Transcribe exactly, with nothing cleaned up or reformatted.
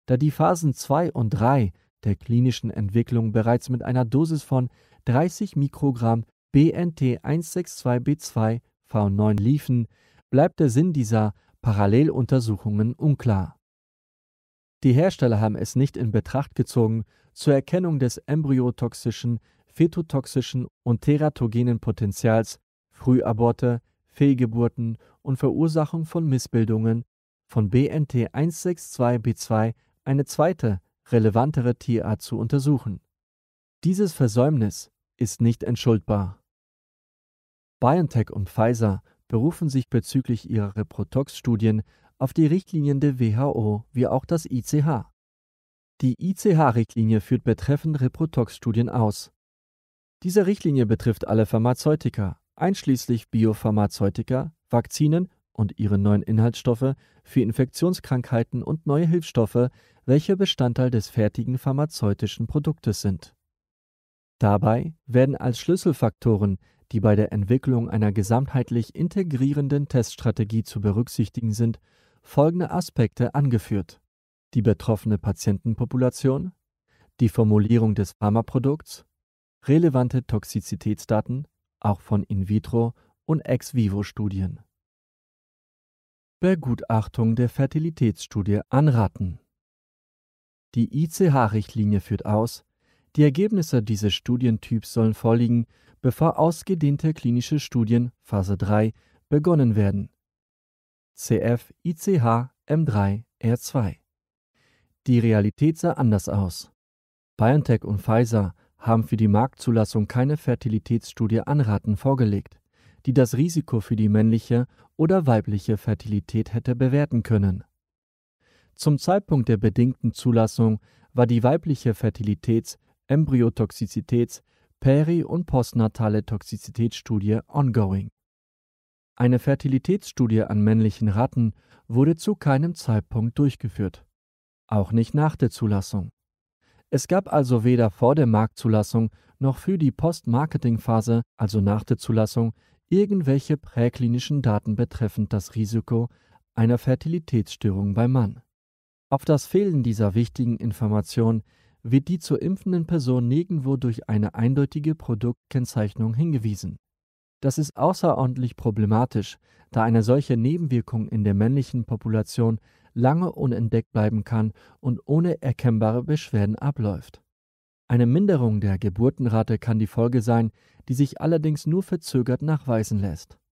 da die Phasen zwei und drei der klinischen Entwicklung bereits mit einer Dosis von dreißig Mikrogramm B N T eins sechs zwei B zwei V neun liefen, bleibt der Sinn dieser Paralleluntersuchungen unklar. Die Hersteller haben es nicht in Betracht gezogen, zur Erkennung des embryotoxischen, fetotoxischen und teratogenen Potentials Frühaborte, Fehlgeburten und Verursachung von Missbildungen von B N T eins sechs zwei B zwei eine zweite, relevantere Tierart zu untersuchen. Dieses Versäumnis ist nicht entschuldbar. BioNTech und Pfizer berufen sich bezüglich ihrer Reprotox-Studien auf die Richtlinien der W H O wie auch das I C H. Die I C H-Richtlinie führt betreffend Reprotox-Studien aus. Diese Richtlinie betrifft alle Pharmazeutika, einschließlich Biopharmazeutika, Vakzinen und ihre neuen Inhaltsstoffe für Infektionskrankheiten und neue Hilfsstoffe, welche Bestandteil des fertigen pharmazeutischen Produktes sind. Dabei werden als Schlüsselfaktoren, die bei der Entwicklung einer gesamtheitlich integrierenden Teststrategie zu berücksichtigen sind, folgende Aspekte angeführt: die betroffene Patientenpopulation, die Formulierung des Pharmaprodukts, relevante Toxizitätsdaten, auch von In-vitro- und Ex-vivo-Studien. Begutachtung der Fertilitätsstudie anraten. Die I C H-Richtlinie führt aus, die Ergebnisse dieses Studientyps sollen vorliegen, bevor ausgedehnte klinische Studien Phase drei begonnen werden. Cf I C H M drei R zwei. Die Realität sah anders aus. BioNTech und Pfizer haben für die Marktzulassung keine Fertilitätsstudie anraten vorgelegt, die das Risiko für die männliche oder weibliche Fertilität hätte bewerten können. Zum Zeitpunkt der bedingten Zulassung war die weibliche Fertilitäts-, Embryotoxizitäts-, peri- und postnatale Toxizitätsstudie ongoing. Eine Fertilitätsstudie an männlichen Ratten wurde zu keinem Zeitpunkt durchgeführt, auch nicht nach der Zulassung. Es gab also weder vor der Marktzulassung noch für die Post-Marketing-Phase, also nach der Zulassung, irgendwelche präklinischen Daten betreffend das Risiko einer Fertilitätsstörung beim Mann. Auf das Fehlen dieser wichtigen Information wird die zu impfenden Person nirgendwo durch eine eindeutige Produktkennzeichnung hingewiesen. Das ist außerordentlich problematisch, da eine solche Nebenwirkung in der männlichen Population lange unentdeckt bleiben kann und ohne erkennbare Beschwerden abläuft. Eine Minderung der Geburtenrate kann die Folge sein, die sich allerdings nur verzögert nachweisen lässt.